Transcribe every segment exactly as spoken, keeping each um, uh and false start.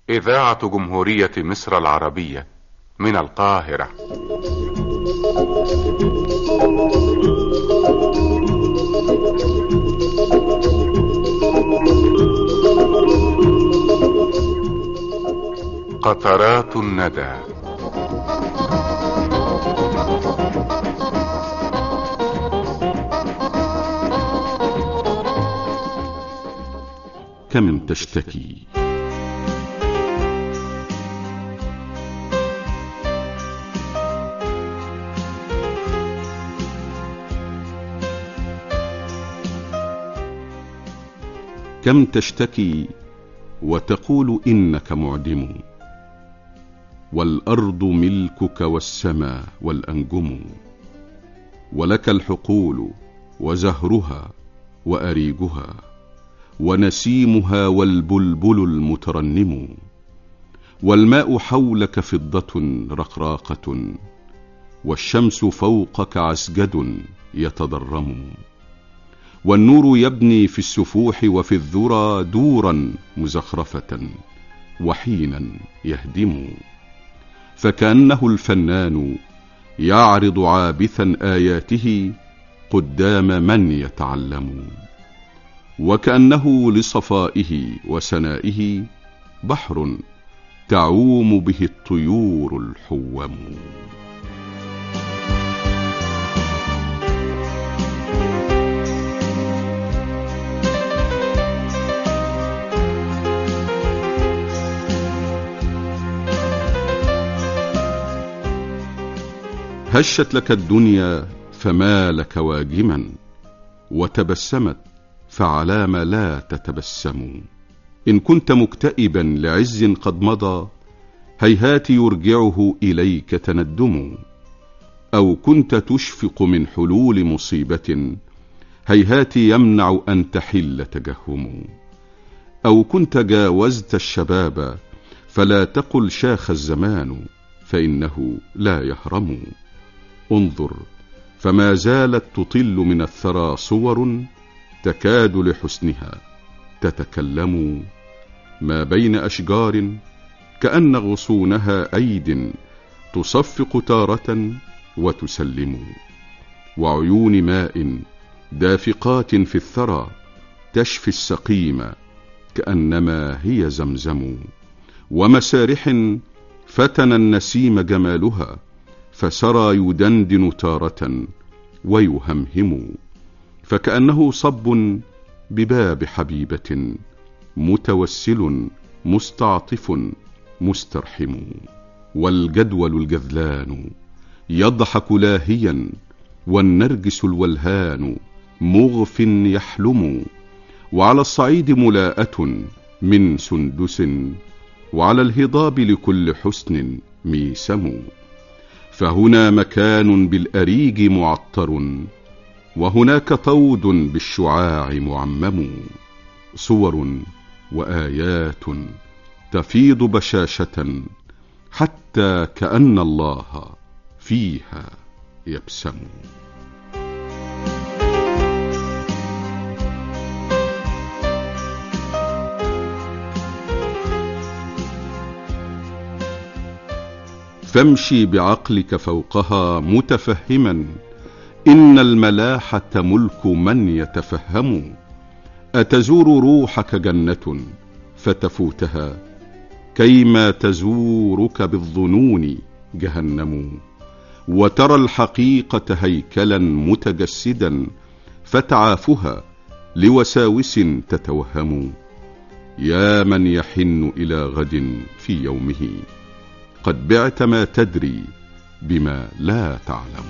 إذاعة جمهورية مصر العربية من القاهرة. قطرات الندى. كم تشتكي. كم تشتكي وتقول إنك معدم، والأرض ملكك والسماء والأنجم، ولك الحقول وزهرها وأريجها ونسيمها والبلبل المترنم، والماء حولك فضة رقراقة، والشمس فوقك عسجد يتضرم، والنور يبني في السفوح وفي الذرى دورا مزخرفة وحينا يهدم، فكأنه الفنان يعرض عابثا آياته قدام من يتعلم، وكأنه لصفائه وسنائه بحر تعوم به الطيور الحوم. هشت لك الدنيا فما لك واجما، وتبسمت فعلام لا تتبسم. إن كنت مكتئبا لعز قد مضى، هيهات يرجعه إليك تندم، أو كنت تشفق من حلول مصيبة، هيهات يمنع أن تحل تجهم، أو كنت جاوزت الشباب فلا تقل شاخ الزمان، فإنه لا يهرم. انظر فما زالت تطل من الثرى صور تكاد لحسنها تتكلم، ما بين أشجار كأن غصونها أيد تصفق تارة وتسلم، وعيون ماء دافقات في الثرى تشفي السقيم كأنما هي زمزم، ومسارح فتن النسيم جمالها فسرى يدندن تارة ويهمهم، فكأنه صب بباب حبيبة متوسل مستعطف مسترحم، والجدول الجذلان يضحك لاهيا، والنرجس الولهان مغف يحلم، وعلى الصعيد ملاءة من سندس، وعلى الهضاب لكل حسن ميسم، فهنا مكان بالأريج معطر، وهناك طود بالشعاع معمم، صور وآيات تفيض بشاشة، حتى كأن الله فيها يبسم. فامشي بعقلك فوقها متفهما، إن الملاحة ملك من يتفهم، أتزور روحك جنة فتفوتها، كيما تزورك بالظنون جهنم، وترى الحقيقة هيكلا متجسدا فتعافها لوساوس تتوهم، يا من يحن إلى غد في يومه، قد بعت ما تدري بما لا تعلم.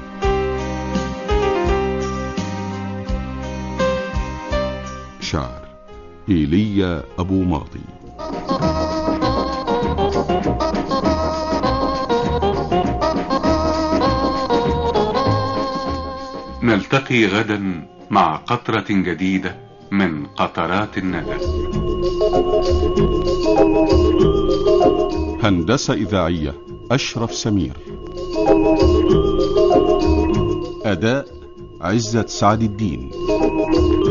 شعر إيليا أبو ماضي. نلتقي غدا مع قطرة جديدة من قطرات الندى. هندسة إذاعية أشرف سمير. أداء عزت سعد الدين.